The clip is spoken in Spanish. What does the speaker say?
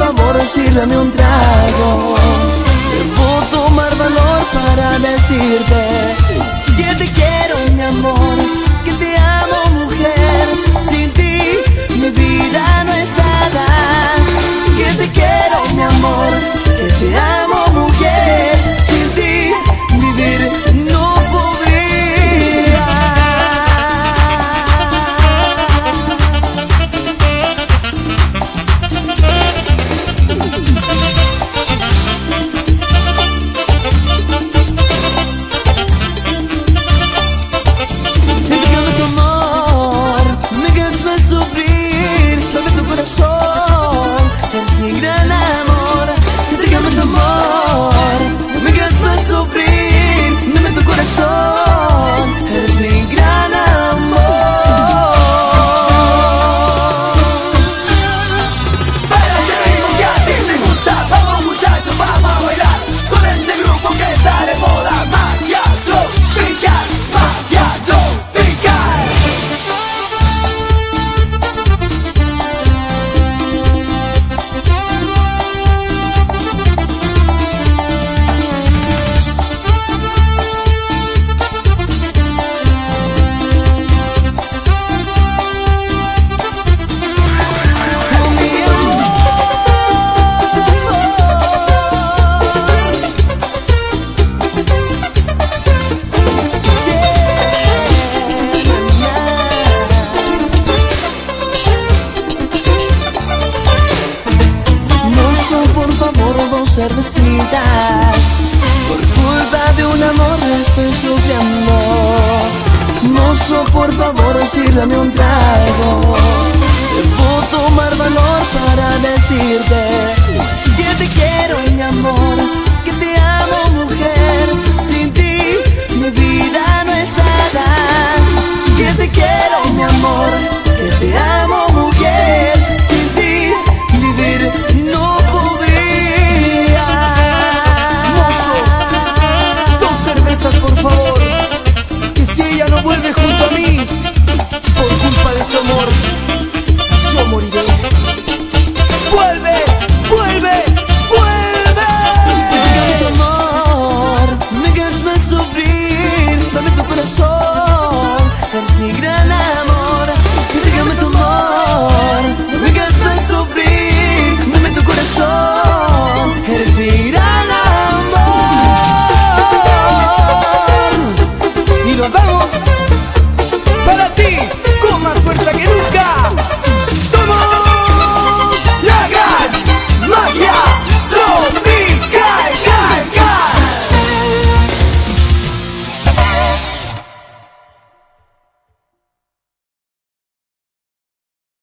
favor, sírveme un trago. Debo tomar valor para decirte que te quiero, mi amor, que te amo, mujer. Sin ti mi vida no es nada. Que te quiero, mi amor, que te amo, mujer. Sin ti vivir no podría. Entrégame tu amor, me hagas sufrir, dame tu corazón, eres mi gran amor. Entrégame tu amor, me hagas sufrir, dame tu corazón, eres mi gran amor. Para este ritmo que a ti te gusta, vamos muchachos, vamos a bailar con este grupo que está de moda. Magia tropical, magia tropical. Por favor, dos cervecitas. Por culpa de un amor estoy sufriendo. Mozo, por favor, sírvame un trago. Debo tomar valor para decirte que te quiero, mi amor, que te amo, mujer. Sin ti mi vida no es nada.